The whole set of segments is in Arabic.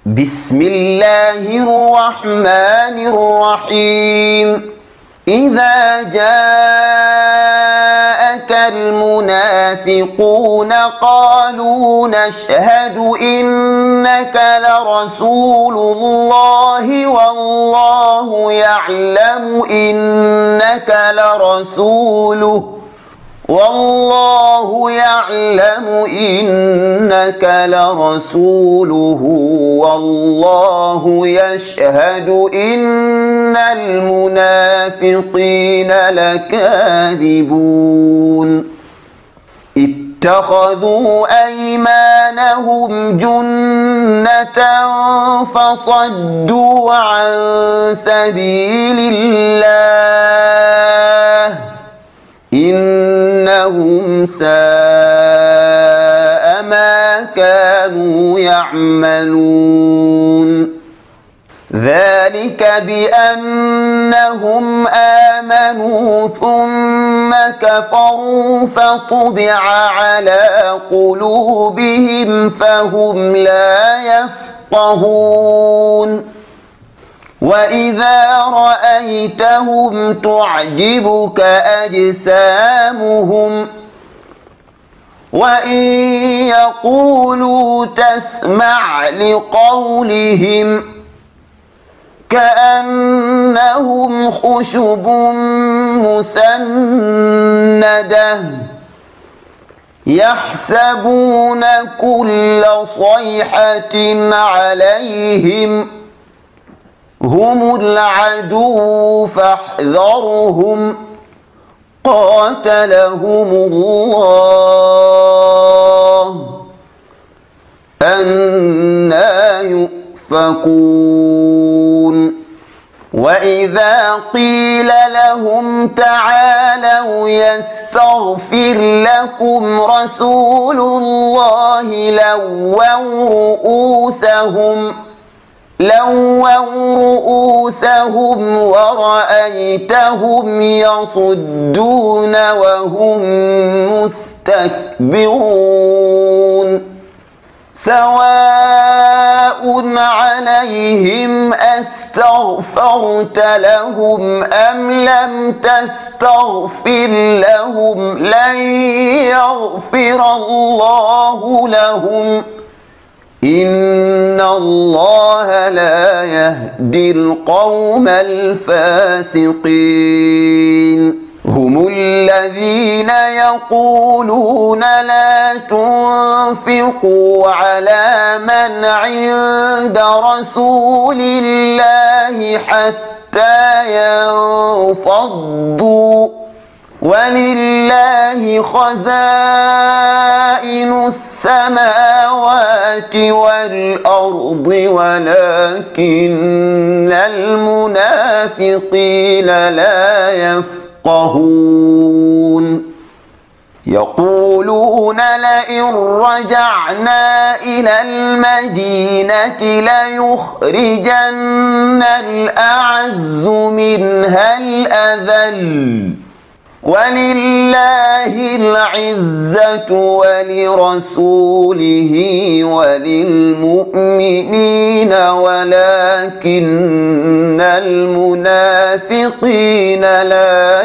بسم الله الرحمن الرحيم. إذا جاءك المنافقون قالوا نشهد إنك لرسول الله والله يعلم إنك لرسوله والله يشهد إن المنافقين لكاذبون. اتخذوا أيمانهم جنة فصدوا عن سبيل الله إنهم ساء ما كانوا يعملون. ذلك بأنهم آمنوا ثم كفروا فطبع على قلوبهم فهم لا يفقهون. وإذا رأيتهم تعجبك أجسامهم وإن يقولوا تسمع لقولهم كأنهم خشب مسندة يحسبون كل صيحة عليهم هم العدو فاحذرهم قاتلهم الله أنى يؤفكون. وإذا قيل لهم تعالوا يستغفر لكم رسول الله لووا رؤوسهم ورأيتهم يصدون وهم مستكبرون. سواء عليهم أستغفرت لهم أم لم تستغفر لهم لن يغفر الله لهم إن الله لا يهدي القوم الفاسقين. هم الذين يقولون لا تنفقوا على من عند رسول الله حتى ينفضوا ولله خزائن السماوات والأرض ولكن المنافقين لا يفقهون. يقولون لئن رجعنا إلى المدينة ليخرجن الأعز منها الأذل ولله العزة ولرسوله وللمؤمنين ولكن المنافقين لا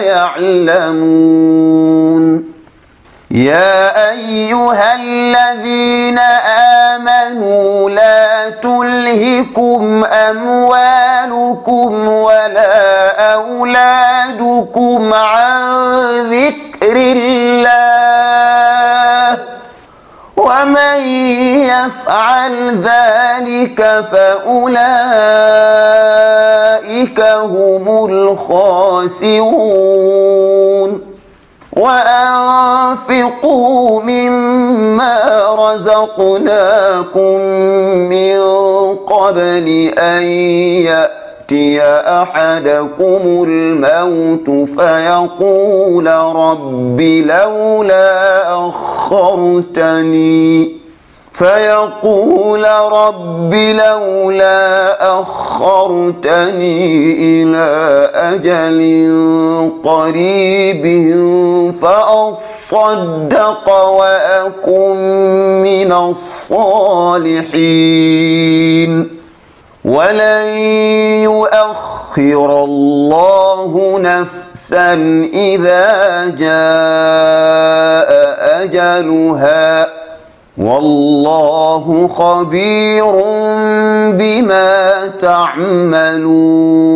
يعلمون. يا أيها الذين آمنوا لا تلهكم أموالكم ولا أولادكم عن ذكر الله ومن يفعل ذلك فأولئك هم الخاسرون. وأنفقوا مما رزقناكم من قبل أن يأتي أحدكم الموت فيقول رب لولا أخرتني إلى أجل قريب فأصدق وأكن من الصالحين ولن يؤخر الله نفسا إذا جاء أجلها والله خبير بما تعملون.